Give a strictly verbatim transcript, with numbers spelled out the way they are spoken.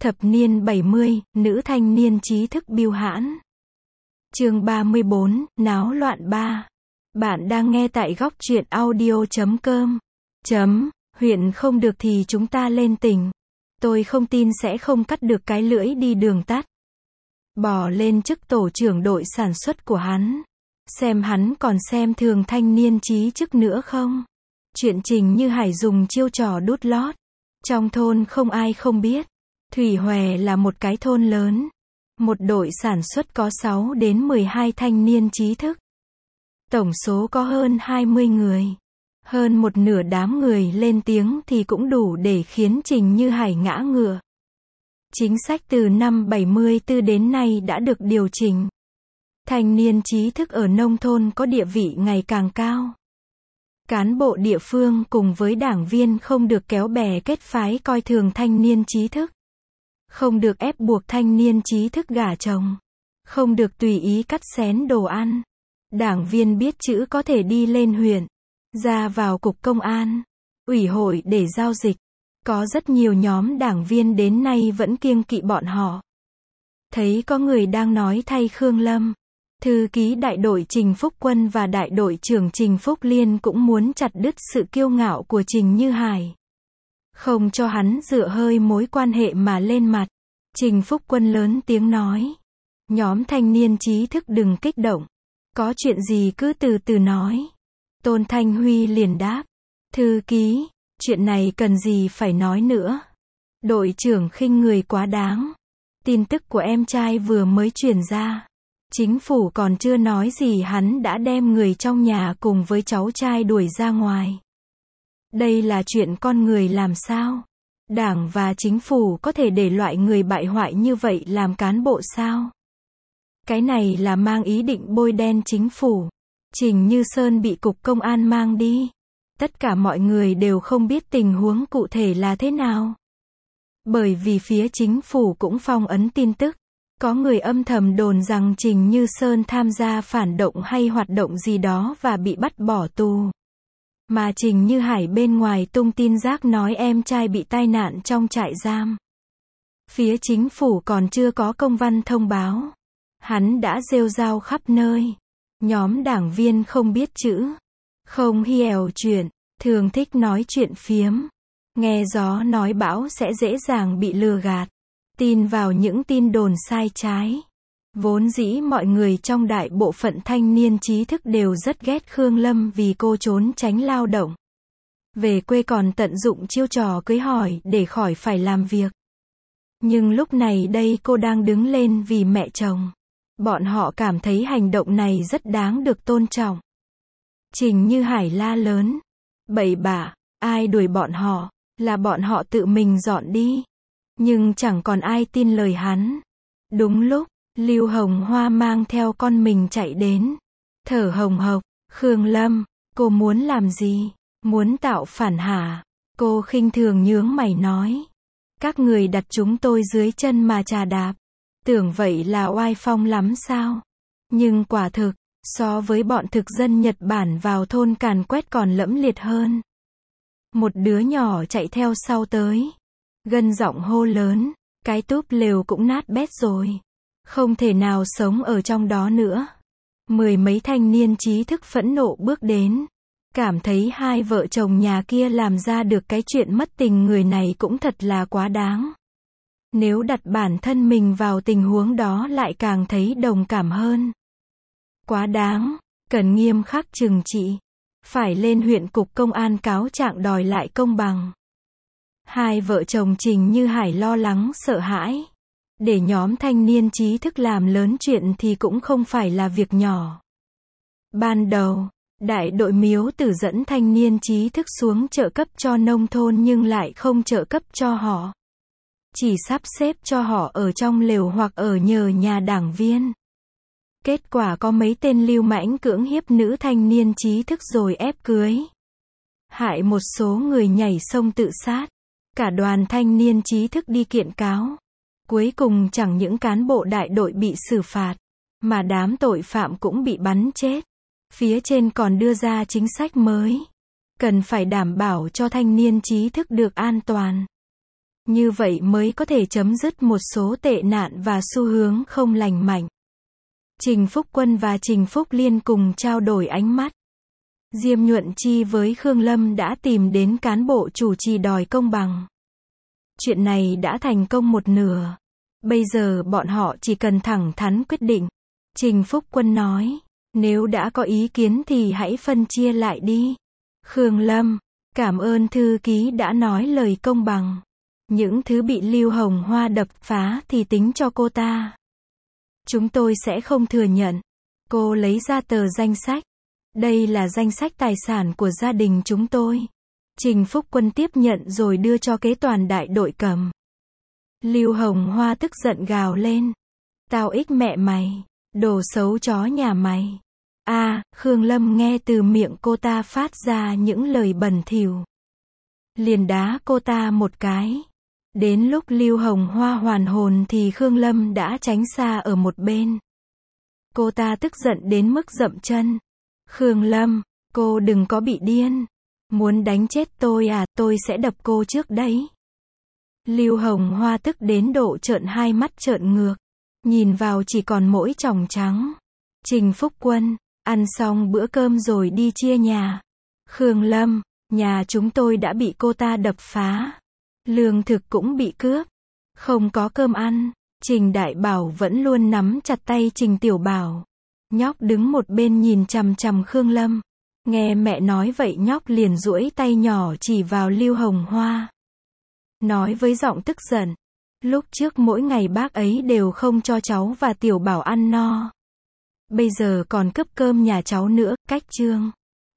Thập niên bảy mươi, nữ thanh niên trí thức bưu hãn. Chương ba mươi bốn, náo loạn ba. Bạn đang nghe tại góc truyện audio chấm com. Chấm, huyện không được thì chúng ta lên tỉnh. Tôi không tin sẽ không cắt được cái lưỡi đi đường tắt. Bỏ lên chức tổ trưởng đội sản xuất của hắn. Xem hắn còn xem thường thanh niên trí chức nữa không? Chuyện Trình Như Hải dùng chiêu trò đút lót. Trong thôn không ai không biết. Thủy Hòe là một cái thôn lớn. Một đội sản xuất có sáu đến mười hai thanh niên trí thức. Tổng số có hơn hai mươi người. Hơn một nửa đám người lên tiếng thì cũng đủ để khiến Trình Như Hải ngã ngựa. Chính sách từ năm bảy mươi tư đến nay đã được điều chỉnh. Thanh niên trí thức ở nông thôn có địa vị ngày càng cao. Cán bộ địa phương cùng với đảng viên không được kéo bè kết phái coi thường thanh niên trí thức. Không được ép buộc thanh niên trí thức gả chồng. Không được tùy ý cắt xén đồ ăn. Đảng viên biết chữ có thể đi lên huyện, ra vào cục công an, ủy hội để giao dịch. Có rất nhiều nhóm đảng viên đến nay vẫn kiêng kỵ bọn họ. Thấy có người đang nói thay Khương Lâm, thư ký đại đội Trình Phúc Quân và đại đội trưởng Trình Phúc Liên cũng muốn chặt đứt sự kiêu ngạo của Trình Như Hải. Không cho hắn dựa hơi mối quan hệ mà lên mặt. Trình Phúc Quân lớn tiếng nói. Nhóm thanh niên trí thức đừng kích động. Có chuyện gì cứ từ từ nói. Tôn Thanh Huy liền đáp. Thư ký, chuyện này cần gì phải nói nữa. Đội trưởng khinh người quá đáng. Tin tức của em trai vừa mới truyền ra. Chính phủ còn chưa nói gì hắn đã đem người trong nhà cùng với cháu trai đuổi ra ngoài. Đây là chuyện con người làm sao? Đảng và chính phủ có thể để loại người bại hoại như vậy làm cán bộ sao? Cái này là mang ý định bôi đen chính phủ. Trình Như Sơn bị cục công an mang đi. Tất cả mọi người đều không biết tình huống cụ thể là thế nào. Bởi vì phía chính phủ cũng phong ấn tin tức. Có người âm thầm đồn rằng Trình Như Sơn tham gia phản động hay hoạt động gì đó và bị bắt bỏ tù. Mà Trình Như Hải bên ngoài tung tin rác nói em trai bị tai nạn trong trại giam. Phía chính phủ còn chưa có công văn thông báo. Hắn đã rêu rao khắp nơi. Nhóm đảng viên không biết chữ, không hiểu chuyện, thường thích nói chuyện phiếm. Nghe gió nói bão sẽ dễ dàng bị lừa gạt. Tin vào những tin đồn sai trái. Vốn dĩ mọi người trong đại bộ phận thanh niên trí thức đều rất ghét Khương Lâm vì cô trốn tránh lao động. Về quê còn tận dụng chiêu trò cưới hỏi để khỏi phải làm việc. Nhưng lúc này đây cô đang đứng lên vì mẹ chồng. Bọn họ cảm thấy hành động này rất đáng được tôn trọng. Trình Như Hải la lớn. Bậy bạ, ai đuổi bọn họ, là bọn họ tự mình dọn đi. Nhưng chẳng còn ai tin lời hắn. Đúng lúc, Lưu Hồng Hoa mang theo con mình chạy đến. Thở hồng hộc, Khương Lâm, cô muốn làm gì? Muốn tạo phản hả? Cô khinh thường nhướng mày nói. Các người đặt chúng tôi dưới chân mà chà đạp. Tưởng vậy là oai phong lắm sao? Nhưng quả thực, so với bọn thực dân Nhật Bản vào thôn càn quét còn lẫm liệt hơn. Một đứa nhỏ chạy theo sau tới. Gân giọng hô lớn, cái túp lều cũng nát bét rồi. Không thể nào sống ở trong đó nữa. Mười mấy thanh niên trí thức phẫn nộ bước đến. Cảm thấy hai vợ chồng nhà kia làm ra được cái chuyện mất tình người này cũng thật là quá đáng. Nếu đặt bản thân mình vào tình huống đó lại càng thấy đồng cảm hơn. Quá đáng, cần nghiêm khắc trừng trị. Phải lên huyện cục công an cáo trạng đòi lại công bằng. Hai vợ chồng Trình Như Hải lo lắng sợ hãi. Để nhóm thanh niên trí thức làm lớn chuyện thì cũng không phải là việc nhỏ. Ban đầu, đại đội Miếu Tử dẫn thanh niên trí thức xuống trợ cấp cho nông thôn nhưng lại không trợ cấp cho họ. Chỉ sắp xếp cho họ ở trong lều hoặc ở nhờ nhà đảng viên. Kết quả có mấy tên lưu mãnh cưỡng hiếp nữ thanh niên trí thức rồi ép cưới. Hại một số người nhảy sông tự sát. Cả đoàn thanh niên trí thức đi kiện cáo. Cuối cùng chẳng những cán bộ đại đội bị xử phạt, mà đám tội phạm cũng bị bắn chết. Phía trên còn đưa ra chính sách mới. Cần phải đảm bảo cho thanh niên trí thức được an toàn. Như vậy mới có thể chấm dứt một số tệ nạn và xu hướng không lành mạnh. Trình Phúc Quân và Trình Phúc Liên cùng trao đổi ánh mắt. Diêm Nhuận Chi với Khương Lâm đã tìm đến cán bộ chủ trì đòi công bằng. Chuyện này đã thành công một nửa. Bây giờ bọn họ chỉ cần thẳng thắn quyết định. Trình Phúc Quân nói, nếu đã có ý kiến thì hãy phân chia lại đi. Khương Lâm, cảm ơn thư ký đã nói lời công bằng. Những thứ bị Lưu Hồng Hoa đập phá thì tính cho cô ta. Chúng tôi sẽ không thừa nhận. Cô lấy ra tờ danh sách. Đây là danh sách tài sản của gia đình chúng tôi. Trình Phúc Quân tiếp nhận rồi đưa cho kế toàn đại đội cầm. Lưu Hồng Hoa tức giận gào lên. Tao ích mẹ mày. Đồ xấu chó nhà mày. A, à, Khương Lâm nghe từ miệng cô ta phát ra những lời bẩn thỉu. Liền đá cô ta một cái. Đến lúc Lưu Hồng Hoa hoàn hồn thì Khương Lâm đã tránh xa ở một bên. Cô ta tức giận đến mức dậm chân. Khương Lâm, cô đừng có bị điên. Muốn đánh chết tôi à, tôi sẽ đập cô trước đấy. Lưu Hồng Hoa tức đến độ trợn hai mắt trợn ngược. Nhìn vào chỉ còn mỗi tròng trắng. Trình Phúc Quân, ăn xong bữa cơm rồi đi chia nhà. Khương Lâm, nhà chúng tôi đã bị cô ta đập phá. Lương thực cũng bị cướp. Không có cơm ăn. Trình Đại Bảo vẫn luôn nắm chặt tay Trình Tiểu Bảo. Nhóc đứng một bên nhìn chằm chằm Khương Lâm. Nghe mẹ nói vậy nhóc liền duỗi tay nhỏ chỉ vào Lưu Hồng Hoa. Nói với giọng tức giận. Lúc trước mỗi ngày bác ấy đều không cho cháu và Tiểu Bảo ăn no. Bây giờ còn cướp cơm nhà cháu nữa, cách chương.